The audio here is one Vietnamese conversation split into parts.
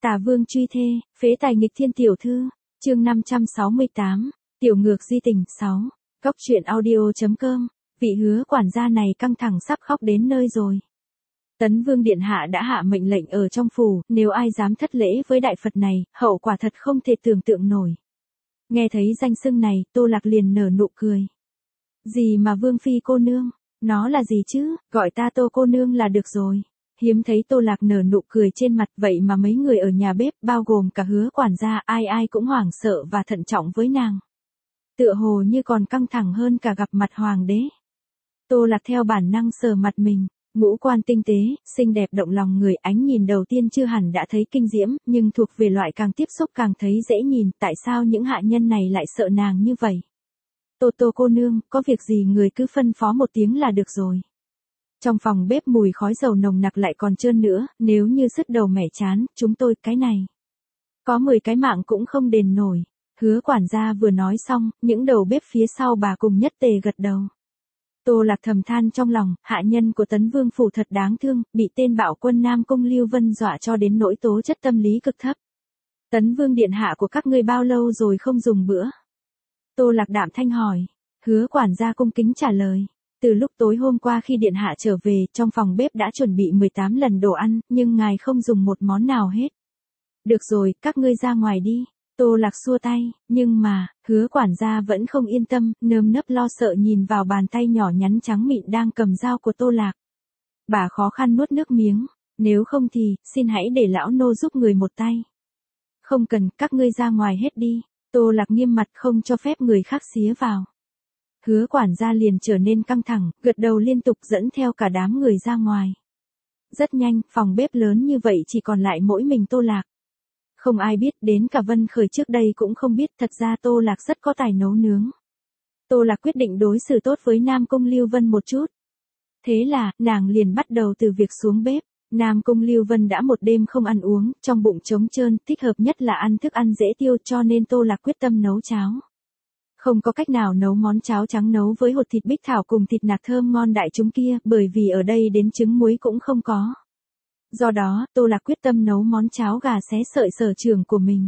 Tả Vương truy thê, phế tài nghịch thiên tiểu thư, chương 568, tiểu ngược di tình 6, góc truyện audio.com, vị hứa quản gia này căng thẳng sắp khóc đến nơi rồi. Tấn Vương Điện Hạ đã hạ mệnh lệnh ở trong phủ, nếu ai dám thất lễ với đại Phật này, hậu quả thật không thể tưởng tượng nổi. Nghe thấy danh xưng này, Tô Lạc liền nở nụ cười. Gì mà Vương Phi cô nương, nó là gì chứ, gọi ta Tô cô nương là được rồi. Hiếm thấy Tô Lạc nở nụ cười trên mặt, vậy mà mấy người ở nhà bếp, bao gồm cả hứa quản gia, ai ai cũng hoảng sợ và thận trọng với nàng. Tựa hồ như còn căng thẳng hơn cả gặp mặt hoàng đế. Tô Lạc theo bản năng sờ mặt mình, ngũ quan tinh tế, xinh đẹp động lòng người, ánh nhìn đầu tiên chưa hẳn đã thấy kinh diễm, nhưng thuộc về loại càng tiếp xúc càng thấy dễ nhìn, tại sao những hạ nhân này lại sợ nàng như vậy? Tô cô nương, có việc gì người cứ phân phó một tiếng là được rồi. Trong phòng bếp mùi khói dầu nồng nặc lại còn trơn nữa, nếu như sứt đầu mẻ chán, chúng tôi cái này. Có 10 cái mạng cũng không đền nổi. Hứa quản gia vừa nói xong, những đầu bếp phía sau bà cùng nhất tề gật đầu. Tô Lạc thầm than trong lòng, hạ nhân của Tấn Vương phủ thật đáng thương, bị tên bạo quân Nam Cung Lưu Vân dọa cho đến nỗi tố chất tâm lý cực thấp. Tấn Vương điện hạ của các ngươi bao lâu rồi không dùng bữa? Tô Lạc đạm thanh hỏi. Hứa quản gia cung kính trả lời. Từ lúc tối hôm qua khi điện hạ trở về, trong phòng bếp đã chuẩn bị 18 lần đồ ăn, nhưng ngài không dùng một món nào hết. Được rồi, các ngươi ra ngoài đi. Tô Lạc xua tay, nhưng mà, hứa quản gia vẫn không yên tâm, nơm nớp lo sợ nhìn vào bàn tay nhỏ nhắn trắng mịn đang cầm dao của Tô Lạc. Bà khó khăn nuốt nước miếng, nếu không thì, xin hãy để lão nô giúp người một tay. Không cần, các ngươi ra ngoài hết đi. Tô Lạc nghiêm mặt không cho phép người khác xía vào. Hứa quản gia liền trở nên căng thẳng, gật đầu liên tục dẫn theo cả đám người ra ngoài. Rất nhanh, phòng bếp lớn như vậy chỉ còn lại mỗi mình Tô Lạc. Không ai biết, đến cả Vân Khởi trước đây cũng không biết, thật ra Tô Lạc rất có tài nấu nướng. Tô Lạc quyết định đối xử tốt với Nam Cung Lưu Vân một chút. Thế là, nàng liền bắt đầu từ việc xuống bếp. Nam Cung Lưu Vân đã một đêm không ăn uống, trong bụng trống trơn, thích hợp nhất là ăn thức ăn dễ tiêu, cho nên Tô Lạc quyết tâm nấu cháo. Không có cách nào nấu món cháo trắng nấu với hột thịt bích thảo cùng thịt nạc thơm ngon đại chúng kia, bởi vì ở đây đến trứng muối cũng không có. Do đó, Tô Lạc quyết tâm nấu món cháo gà xé sợi sở trường của mình.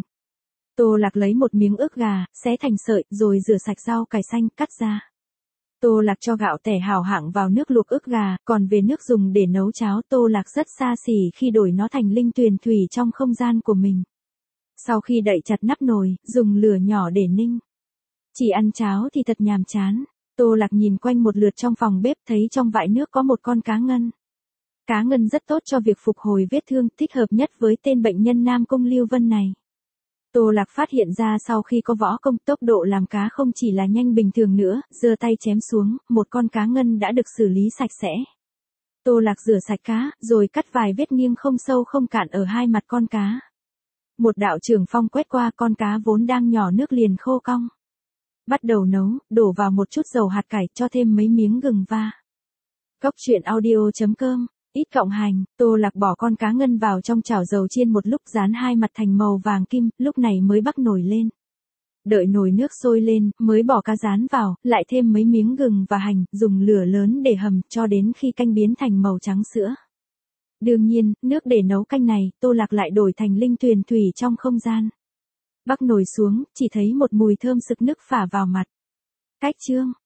Tô Lạc lấy một miếng ức gà, xé thành sợi, rồi rửa sạch rau cải xanh, cắt ra. Tô Lạc cho gạo tẻ hảo hạng vào nước luộc ức gà, còn về nước dùng để nấu cháo, Tô Lạc rất xa xỉ khi đổi nó thành linh tuyền thủy trong không gian của mình. Sau khi đậy chặt nắp nồi, dùng lửa nhỏ để ninh. Chỉ ăn cháo thì thật nhàm chán. Tô Lạc nhìn quanh một lượt trong phòng bếp, thấy trong vại nước có một con cá ngân. Cá ngân rất tốt cho việc phục hồi vết thương, thích hợp nhất với tên bệnh nhân Nam Cung Lưu Vân này. Tô Lạc phát hiện ra sau khi có võ công, tốc độ làm cá không chỉ là nhanh bình thường nữa, giơ tay chém xuống, một con cá ngân đã được xử lý sạch sẽ. Tô Lạc rửa sạch cá, rồi cắt vài vết nghiêng không sâu không cạn ở hai mặt con cá. Một đạo trường phong quét qua, con cá vốn đang nhỏ nước liền khô cong. Bắt đầu nấu, đổ vào một chút dầu hạt cải, cho thêm mấy miếng gừng va. Góc truyện audio.com, ít cộng hành, Tô Lạc bỏ con cá ngân vào trong chảo dầu chiên một lúc, rán hai mặt thành màu vàng kim, lúc này mới bắc nồi lên. Đợi nồi nước sôi lên, mới bỏ cá rán vào, lại thêm mấy miếng gừng và hành, dùng lửa lớn để hầm, cho đến khi canh biến thành màu trắng sữa. Đương nhiên, nước để nấu canh này, Tô Lạc lại đổi thành linh tuyền thủy trong không gian. Bắc nồi xuống, chỉ thấy một mùi thơm sực nức phả vào mặt. Cách chương